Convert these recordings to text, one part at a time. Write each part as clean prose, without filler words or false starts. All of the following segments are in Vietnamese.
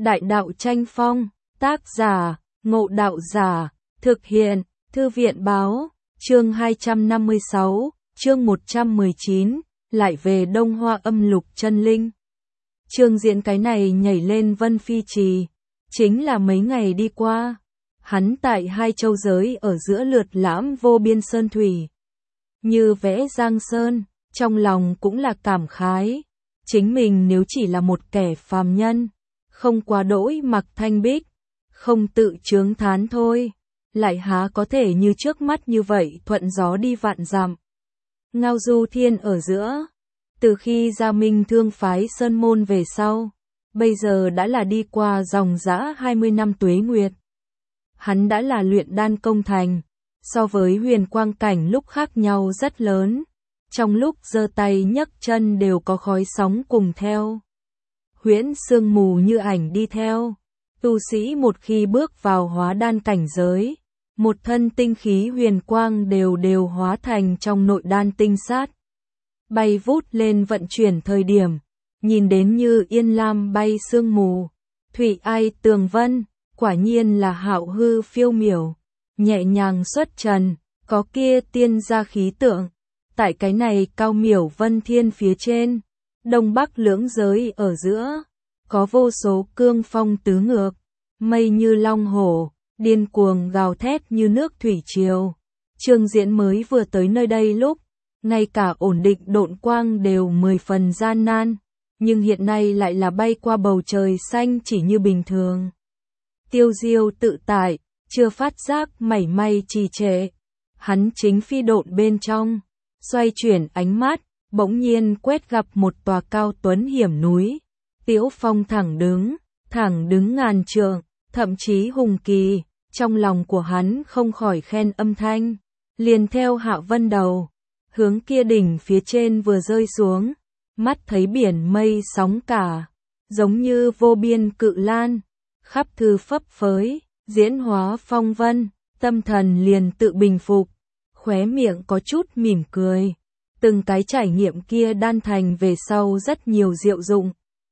Đại đạo tranh phong, tác giả, Ngộ Đạo Giả, thực hiện, Thư viện báo, chương 256, chương 119, lại về Đông Hoa âm lục chân linh. Trương Diễn cái này nhảy lên Vân Phi Trì, chính là mấy ngày đi qua, hắn tại hai châu giới ở giữa lượt lãm vô biên sơn thủy. Như vẽ giang sơn, trong lòng cũng là cảm khái, chính mình nếu chỉ là một kẻ phàm nhân, không quá đỗi mặc thanh bích, không tự chướng thán thôi, lại há có thể như trước mắt như vậy thuận gió đi vạn dặm. Ngao du thiên ở giữa, từ khi Gia Minh thương phái Sơn Môn về sau, bây giờ đã là đi qua dòng dã 20 năm tuế nguyệt. Hắn đã là luyện đan công thành, so với huyền quang cảnh lúc khác nhau rất lớn, trong lúc giơ tay nhấc chân đều có khói sóng cùng theo. Huyễn sương mù như ảnh đi theo, tu sĩ một khi bước vào hóa đan cảnh giới, một thân tinh khí huyền quang đều hóa thành trong nội đan tinh sát. Bay vút lên vận chuyển thời điểm, nhìn đến như yên lam bay sương mù, thủy ai tường vân, quả nhiên là hạo hư phiêu miểu, nhẹ nhàng xuất trần, có kia tiên gia khí tượng. Tại cái này cao miểu vân thiên phía trên, đông bắc lưỡng giới ở giữa, có vô số cương phong tứ ngược, mây như long hổ, điên cuồng gào thét như nước thủy triều. Trương Diễn mới vừa tới nơi đây lúc, ngay cả ổn định độn quang đều 10 phần gian nan, nhưng hiện nay lại là bay qua bầu trời xanh chỉ như bình thường. Tiêu diêu tự tại, chưa phát giác mảy may trì trệ. Hắn chính phi độn bên trong, xoay chuyển ánh mắt, bỗng nhiên quét gặp một tòa cao tuấn hiểm núi. Tiếu phong thẳng đứng ngàn trượng, thậm chí hùng kỳ, trong lòng của hắn không khỏi khen âm thanh, liền theo Hạ Vân đầu, hướng kia đỉnh phía trên vừa rơi xuống, mắt thấy biển mây sóng cả, giống như vô biên cự lan, khắp thư phấp phới, diễn hóa phong vân, tâm thần liền tự bình phục, khóe miệng có chút mỉm cười. Từng cái trải nghiệm kia đan thành về sau rất nhiều diệu dụng.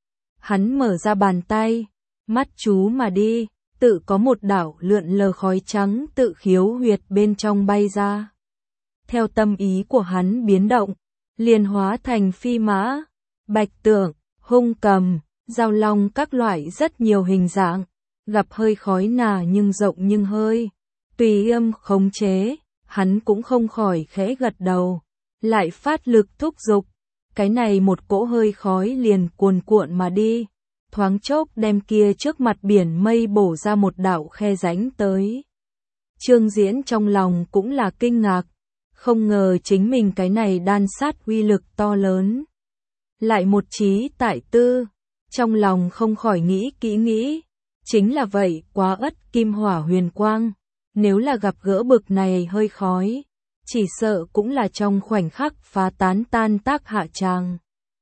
Hắn mở ra bàn tay, mắt chú mà đi, tự có một đảo lượn lờ khói trắng tự khiếu huyệt bên trong bay ra. Theo tâm ý của hắn biến động, liền hóa thành phi mã, bạch tượng, hung cầm, giao long các loại rất nhiều hình dạng, gặp hơi khói nà nhưng rộng nhưng hơi, tùy âm khống chế, hắn cũng không khỏi khẽ gật đầu, lại phát lực thúc giục, cái này một cỗ hơi khói liền cuồn cuộn mà đi, thoáng chốc đem kia trước mặt biển mây bổ ra một đạo khe rãnh tới. Trương Diễn trong lòng cũng là kinh ngạc, không ngờ chính mình cái này đan sát uy lực to lớn. Lại một trí tại tư, trong lòng không khỏi nghĩ kỹ nghĩ, chính là vậy quá ất kim hỏa huyền quang, nếu là gặp gỡ bực này hơi khói, chỉ sợ cũng là trong khoảnh khắc phá tán tan tác hạ tràng.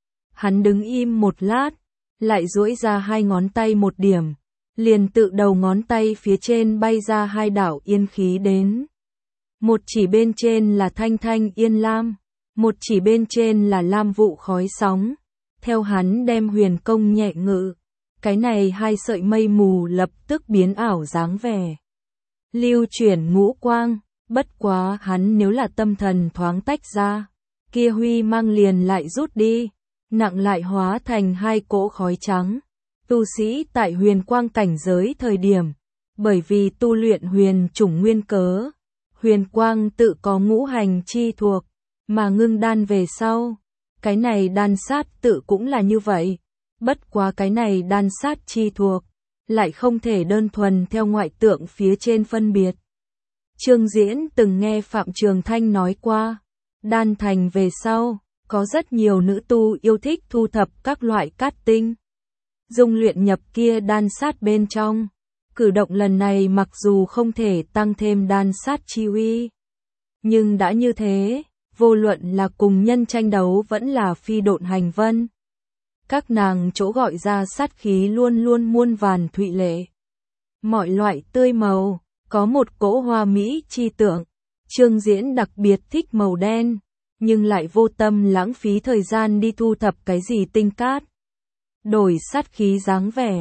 Hắn đứng im một lát, lại duỗi ra hai ngón tay một điểm, liền tự đầu ngón tay phía trên bay ra hai đạo yên khí đến. Một chỉ bên trên là thanh thanh yên lam, một chỉ bên trên là lam vụ khói sóng. Theo hắn đem huyền công nhẹ ngự, cái này hai sợi mây mù lập tức biến ảo dáng vẻ. Lưu chuyển ngũ quang, bất quá hắn nếu là tâm thần thoáng tách ra, kia huy mang liền lại rút đi, nặng lại hóa thành hai cỗ khói trắng. Tu sĩ tại huyền quang cảnh giới thời điểm, bởi vì tu luyện huyền chủng nguyên cớ, huyền quang tự có ngũ hành chi thuộc, mà ngưng đan về sau, cái này đan sát tự cũng là như vậy, bất quá cái này đan sát chi thuộc, lại không thể đơn thuần theo ngoại tượng phía trên phân biệt. Trương Diễn từng nghe Phạm Trường Thanh nói qua, đan thành về sau, có rất nhiều nữ tu yêu thích thu thập các loại cát tinh, dung luyện nhập kia đan sát bên trong. Cử động lần này mặc dù không thể tăng thêm đan sát chi uy, nhưng đã như thế, vô luận là cùng nhân tranh đấu vẫn là phi độn hành vân, các nàng chỗ gọi ra sát khí luôn luôn muôn vàn thụy lệ. Mọi loại tươi màu, có một cỗ hoa mỹ chi tượng. Trương Diễn đặc biệt thích màu đen, nhưng lại vô tâm lãng phí thời gian đi thu thập cái gì tinh cát. Đổi sát khí dáng vẻ,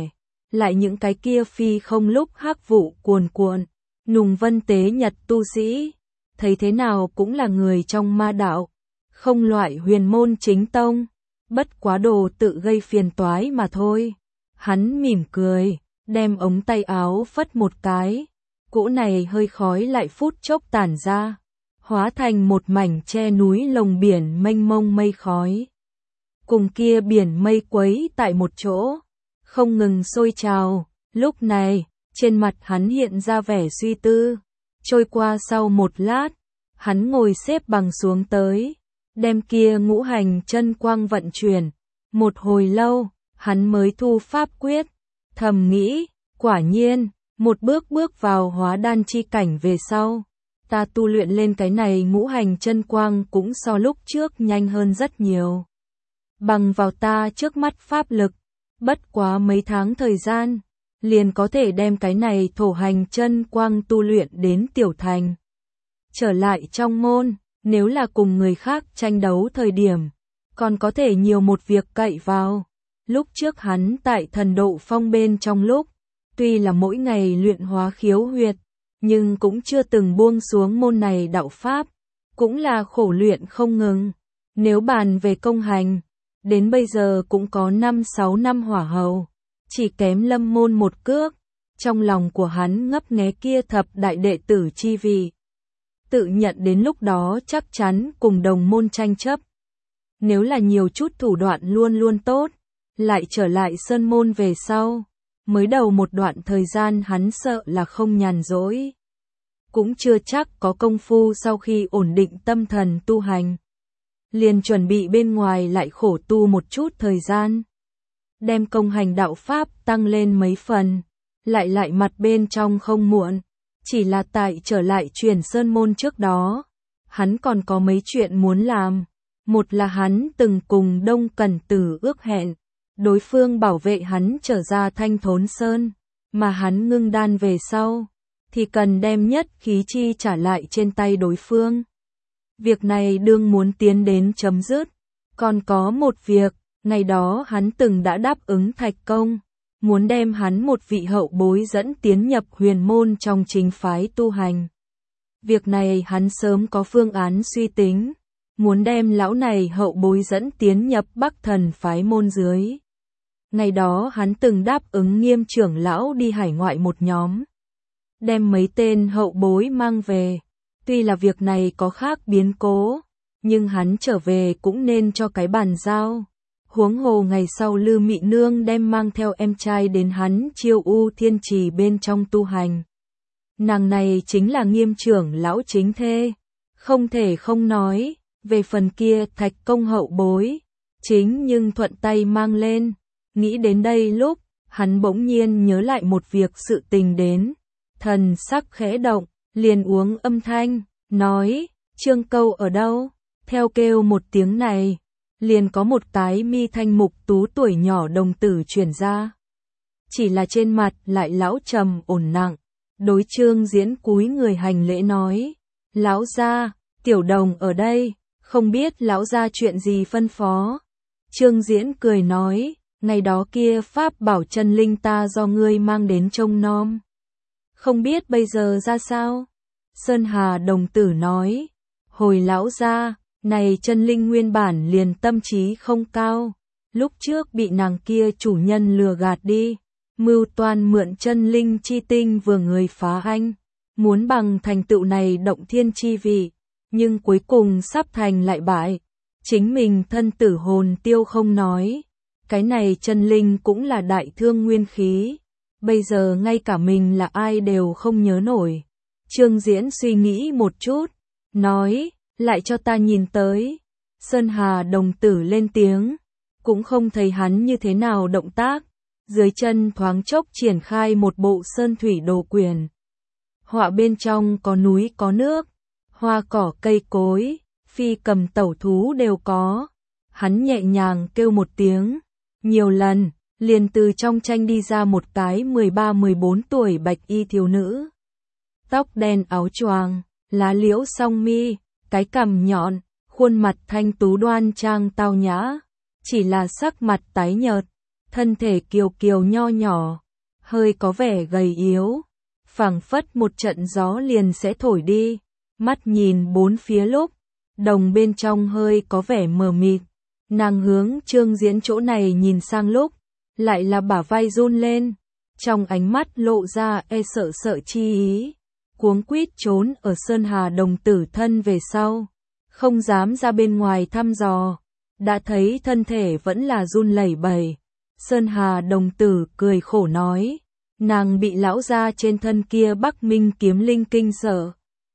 lại những cái kia phi không lúc hắc vụ cuồn cuộn, nùng vân tế nhật tu sĩ, thấy thế nào cũng là người trong ma đạo, không loại huyền môn chính tông, bất quá đồ tự gây phiền toái mà thôi. Hắn mỉm cười, đem ống tay áo phất một cái, cỗ này hơi khói lại phút chốc tản ra, hóa thành một mảnh che núi lồng biển mênh mông mây khói. Cùng kia biển mây quấy tại một chỗ, không ngừng sôi trào, lúc này, trên mặt hắn hiện ra vẻ suy tư. Trôi qua sau một lát, hắn ngồi xếp bằng xuống tới, đem kia ngũ hành chân quang vận chuyển. Một hồi lâu, hắn mới thu pháp quyết, thầm nghĩ, quả nhiên, một bước bước vào hóa đan chi cảnh về sau. Ta tu luyện lên cái này ngũ hành chân quang cũng so lúc trước nhanh hơn rất nhiều. Bằng vào ta trước mắt pháp lực, bất quá mấy tháng thời gian, liền có thể đem cái này thổ hành chân quang tu luyện đến tiểu thành. Trở lại trong môn, nếu là cùng người khác tranh đấu thời điểm, còn có thể nhiều một việc cậy vào. Lúc trước hắn tại thần độ phong bên trong lúc, tuy là mỗi ngày luyện hóa khiếu huyệt, nhưng cũng chưa từng buông xuống môn này đạo pháp, cũng là khổ luyện không ngừng. Nếu bàn về công hành, đến bây giờ cũng có 5-6 năm hỏa hầu, chỉ kém lâm môn một cước. Trong lòng của hắn ngấp nghé kia thập đại đệ tử chi vị, tự nhận đến lúc đó chắc chắn cùng đồng môn tranh chấp. Nếu là nhiều chút thủ đoạn luôn luôn tốt, lại trở lại sơn môn về sau, mới đầu một đoạn thời gian hắn sợ là không nhàn rỗi. Cũng chưa chắc có công phu sau khi ổn định tâm thần tu hành. Liền chuẩn bị bên ngoài lại khổ tu một chút thời gian. Đem công hành đạo pháp tăng lên mấy phần, lại mặt bên trong không muộn. Chỉ là tại trở lại truyền sơn môn trước đó, hắn còn có mấy chuyện muốn làm. Một là hắn từng cùng Đông Cẩn Tử ước hẹn, đối phương bảo vệ hắn trở ra Thanh Thốn Sơn, mà hắn ngưng đan về sau, thì cần đem nhất khí chi trả lại trên tay đối phương. Việc này đương muốn tiến đến chấm dứt. Còn có một việc, ngày đó hắn từng đã đáp ứng Thạch Công, muốn đem hắn một vị hậu bối dẫn tiến nhập huyền môn trong chính phái tu hành. Việc này hắn sớm có phương án suy tính, muốn đem lão này hậu bối dẫn tiến nhập Bắc Thần phái môn dưới. Ngày đó hắn từng đáp ứng Nghiêm trưởng lão đi hải ngoại một nhóm, đem mấy tên hậu bối mang về. Tuy là việc này có khác biến cố, nhưng hắn trở về cũng nên cho cái bàn giao. Huống hồ ngày sau Lư Mị Nương đem mang theo em trai đến hắn Chiêu U Thiên Trì bên trong tu hành. Nàng này chính là Nghiêm trưởng lão chính thê, không thể không nói. Về phần kia Thạch Công hậu bối, chính nhưng thuận tay mang lên. Nghĩ đến đây lúc, hắn bỗng nhiên nhớ lại một việc sự tình đến. Thần sắc khẽ động, liền uống âm thanh, nói, Trương Câu ở đâu? Theo kêu một tiếng này, liền có một cái mi thanh mục tú tuổi nhỏ đồng tử truyền ra. Chỉ là trên mặt lại lão trầm ổn nặng, đối Trương Diễn cúi người hành lễ nói, lão gia, tiểu đồng ở đây, không biết lão gia chuyện gì phân phó. Trương Diễn cười nói, ngày đó kia pháp bảo chân linh ta do ngươi mang đến trông nom, không biết bây giờ ra sao? Sơn Hà đồng tử nói, hồi lão gia, này chân linh nguyên bản liền tâm trí không cao, lúc trước bị nàng kia chủ nhân lừa gạt đi, mưu toan mượn chân linh chi tinh vừa người phá anh, muốn bằng thành tựu này động thiên chi vị, nhưng cuối cùng sắp thành lại bại, chính mình thân tử hồn tiêu không nói, cái này chân linh cũng là đại thương nguyên khí, bây giờ ngay cả mình là ai đều không nhớ nổi. Trương Diễn suy nghĩ một chút, nói, lại cho ta nhìn tới. Sơn Hà đồng tử lên tiếng, cũng không thấy hắn như thế nào động tác, dưới chân thoáng chốc triển khai một bộ sơn thủy đồ quyển. Họa bên trong có núi có nước, hoa cỏ cây cối, phi cầm tẩu thú đều có. Hắn nhẹ nhàng kêu một tiếng, nhiều lần, liền từ trong tranh đi ra một cái 13-14 tuổi bạch y thiếu nữ. Tóc đen áo choàng, lá liễu song mi, cái cằm nhọn, khuôn mặt thanh tú đoan trang tao nhã, chỉ là sắc mặt tái nhợt, thân thể kiều kiều nho nhỏ, hơi có vẻ gầy yếu, phảng phất một trận gió liền sẽ thổi đi. Mắt nhìn bốn phía lúc, đồng bên trong hơi có vẻ mờ mịt, nàng hướng Trương Diễn chỗ này nhìn sang lúc, lại là bả vai run lên, trong ánh mắt lộ ra e sợ sợ chi ý, cuống quýt trốn ở Sơn Hà Đồng tử thân về sau, không dám ra bên ngoài thăm dò, đã thấy thân thể vẫn là run lẩy bẩy. Sơn Hà Đồng tử cười khổ nói, nàng bị lão gia trên thân kia Bắc Minh kiếm linh kinh sợ.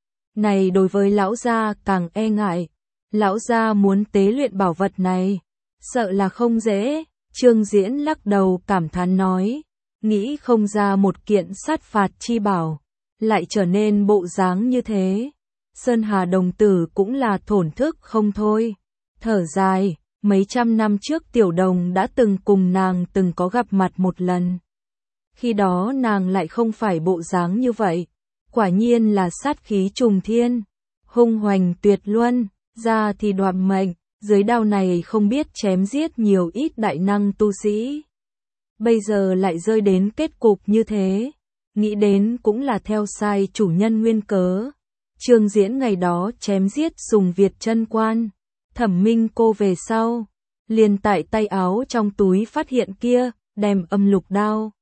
Này đối với lão gia càng e ngại, lão gia muốn tế luyện bảo vật này, sợ là không dễ. Trương Diễn lắc đầu cảm thán nói, nghĩ không ra một kiện sát phạt chi bảo, lại trở nên bộ dáng như thế. Sơn Hà Đồng tử cũng là thổn thức không thôi, thở dài, mấy trăm năm trước Tiểu Đồng đã từng cùng nàng từng có gặp mặt một lần. Khi đó nàng lại không phải bộ dáng như vậy, quả nhiên là sát khí trùng thiên, hung hoành tuyệt luân, ra thì đoạt mệnh, dưới đao này không biết chém giết nhiều ít đại năng tu sĩ. Bây giờ lại rơi đến kết cục như thế, nghĩ đến cũng là theo sai chủ nhân nguyên cớ. Trương Diễn ngày đó chém giết Sùng Việt chân quan, Thẩm Minh cô về sau, liền tại tay áo trong túi phát hiện kia, đem âm lục đao.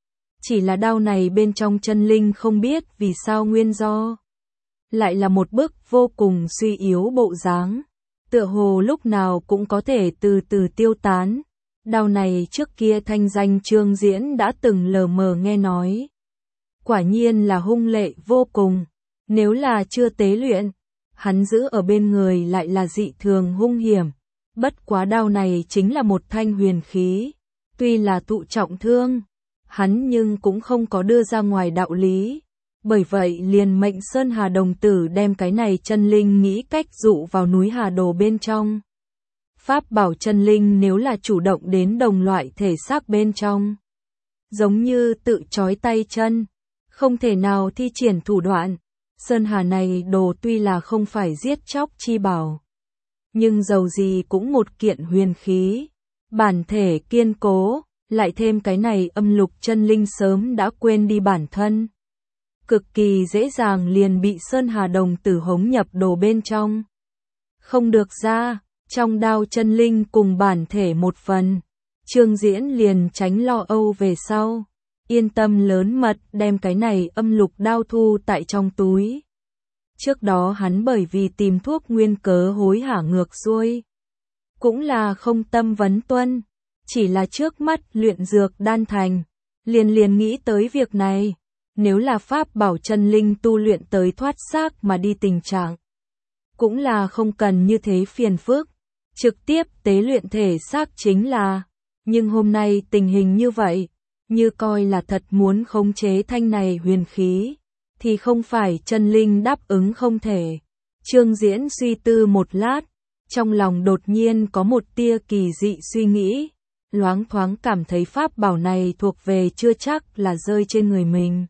Chỉ là đao này bên trong chân linh không biết vì sao nguyên do, lại là một bức vô cùng suy yếu bộ dáng, tựa hồ lúc nào cũng có thể từ từ tiêu tán. Đao này trước kia thanh danh Trương Diễn đã từng lờ mờ nghe nói, quả nhiên là hung lệ vô cùng, nếu là chưa tế luyện, hắn giữ ở bên người lại là dị thường hung hiểm. Bất quá đao này chính là một thanh huyền khí, tuy là tụ trọng thương, hắn nhưng cũng không có đưa ra ngoài đạo lý. Bởi vậy liền mệnh Sơn Hà Đồng tử đem cái này chân linh nghĩ cách dụ vào núi Hà Đồ bên trong. Pháp bảo chân linh nếu là chủ động đến đồng loại thể xác bên trong, giống như tự trói tay chân, không thể nào thi triển thủ đoạn. Sơn Hà này đồ tuy là không phải giết chóc chi bảo, nhưng dầu gì cũng một kiện huyền khí, bản thể kiên cố, lại thêm cái này âm lục chân linh sớm đã quên đi bản thân, cực kỳ dễ dàng liền bị Sơn Hà Đồng tử hống nhập đồ bên trong. Không được ra, trong đao chân linh cùng bản thể một phần, Trương Diễn liền tránh lo âu về sau, yên tâm lớn mật đem cái này âm lục đao thu tại trong túi. Trước đó hắn bởi vì tìm thuốc nguyên cớ hối hả ngược xuôi, cũng là không tâm vấn tuân, chỉ là trước mắt luyện dược đan thành, liền nghĩ tới việc này, nếu là pháp bảo chân linh tu luyện tới thoát xác mà đi tình trạng, cũng là không cần như thế phiền phức, trực tiếp tế luyện thể xác chính là, nhưng hôm nay tình hình như vậy, như coi là thật muốn khống chế thanh này huyền khí, thì không phải chân linh đáp ứng không thể. Trương Diễn suy tư một lát, trong lòng đột nhiên có một tia kỳ dị suy nghĩ, loáng thoáng cảm thấy pháp bảo này thuộc về chưa chắc là rơi trên người mình.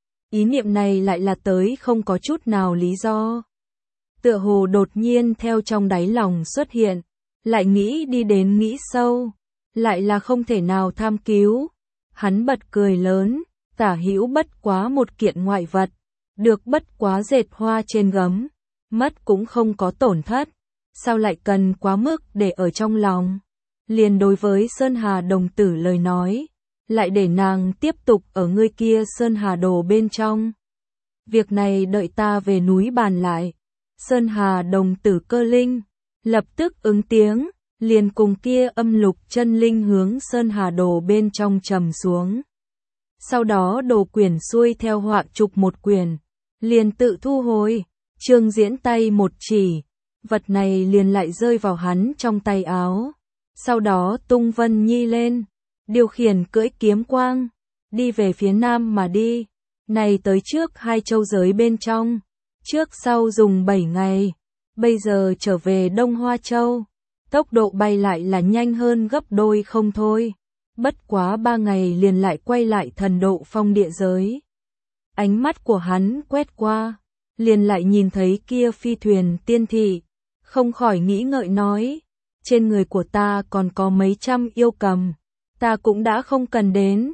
Ý niệm này lại là tới không có chút nào lý do. Tựa hồ đột nhiên theo trong đáy lòng xuất hiện, lại nghĩ đi đến nghĩ sâu, lại là không thể nào tham cứu. Hắn bật cười lớn, tả hữu bất quá một kiện ngoại vật, được bất quá dệt hoa trên gấm, mất cũng không có tổn thất, sao lại cần quá mức để ở trong lòng. Liền đối với Sơn Hà Đồng tử lời nói, lại để nàng tiếp tục ở ngươi kia Sơn Hà Đồ bên trong. Việc này đợi ta về núi bàn lại. Sơn Hà Đồng tử cơ linh, lập tức ứng tiếng, liền cùng kia âm lục chân linh hướng Sơn Hà Đồ bên trong trầm xuống. Sau đó đồ quyển xuôi theo họa trục một quyển, liền tự thu hồi. Trương Diễn tay một chỉ, vật này liền lại rơi vào hắn trong tay áo. Sau đó tung vân nhi lên, điều khiển cưỡi kiếm quang, đi về phía nam mà đi. Này tới trước 2 châu giới bên trong, trước sau dùng 7 ngày, bây giờ trở về Đông Hoa Châu. Tốc độ bay lại là nhanh hơn gấp đôi không thôi. Bất quá 3 ngày liền lại quay lại Thần Độ Phong địa giới. Ánh mắt của hắn quét qua, liền lại nhìn thấy kia phi thuyền tiên thị, không khỏi nghĩ ngợi nói, trên người của ta còn có mấy trăm yêu cầm, ta cũng đã không cần đến,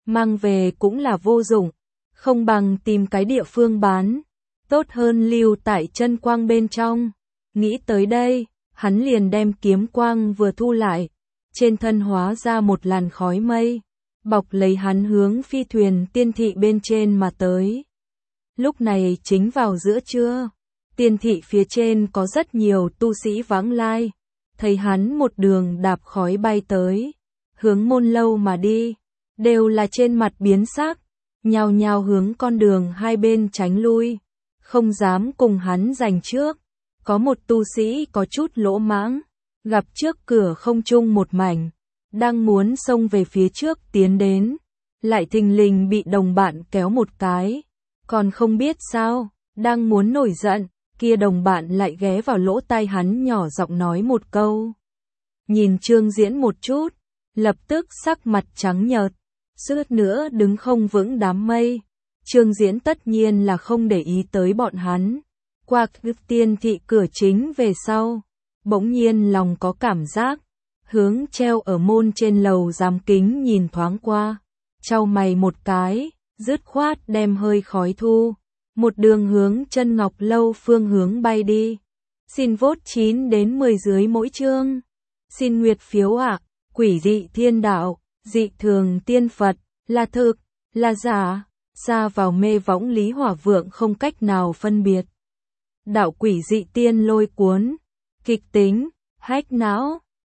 mang về cũng là vô dụng, không bằng tìm cái địa phương bán, tốt hơn lưu tại chân quang bên trong. Nghĩ tới đây, hắn liền đem kiếm quang vừa thu lại, trên thân hóa ra một làn khói mây, bọc lấy hắn hướng phi thuyền tiên thị bên trên mà tới. Lúc này chính vào giữa trưa, tiên thị phía trên có rất nhiều tu sĩ vãng lai, thấy hắn một đường đạp khói bay tới, hướng môn lâu mà đi, đều là trên mặt biến sắc, nhao nhao hướng con đường hai bên tránh lui, không dám cùng hắn giành trước. Có một tu sĩ có chút lỗ mãng, gặp trước cửa không trung một mảnh, đang muốn xông về phía trước tiến đến, lại thình lình bị đồng bạn kéo một cái, còn không biết sao, đang muốn nổi giận, kia đồng bạn lại ghé vào lỗ tai hắn nhỏ giọng nói một câu. Nhìn Trương Diễn một chút, lập tức sắc mặt trắng nhợt, suýt nữa đứng không vững đám mây. Trương Diễn tất nhiên là không để ý tới bọn hắn. Qua tiên thị cửa chính về sau, bỗng nhiên lòng có cảm giác, hướng treo ở môn trên lầu giám kính nhìn thoáng qua, chau mày một cái, dứt khoát đem hơi khói thu, một đường hướng Chân Ngọc lâu phương hướng bay đi. Xin vote 9 đến 10 dưới mỗi chương. Xin nguyệt phiếu ạ. Quỷ dị thiên đạo, dị thường tiên Phật, là thực, là giả, xa vào mê võng Lý Hỏa Vượng không cách nào phân biệt. Đạo quỷ dị tiên lôi cuốn, kịch tính, hách não.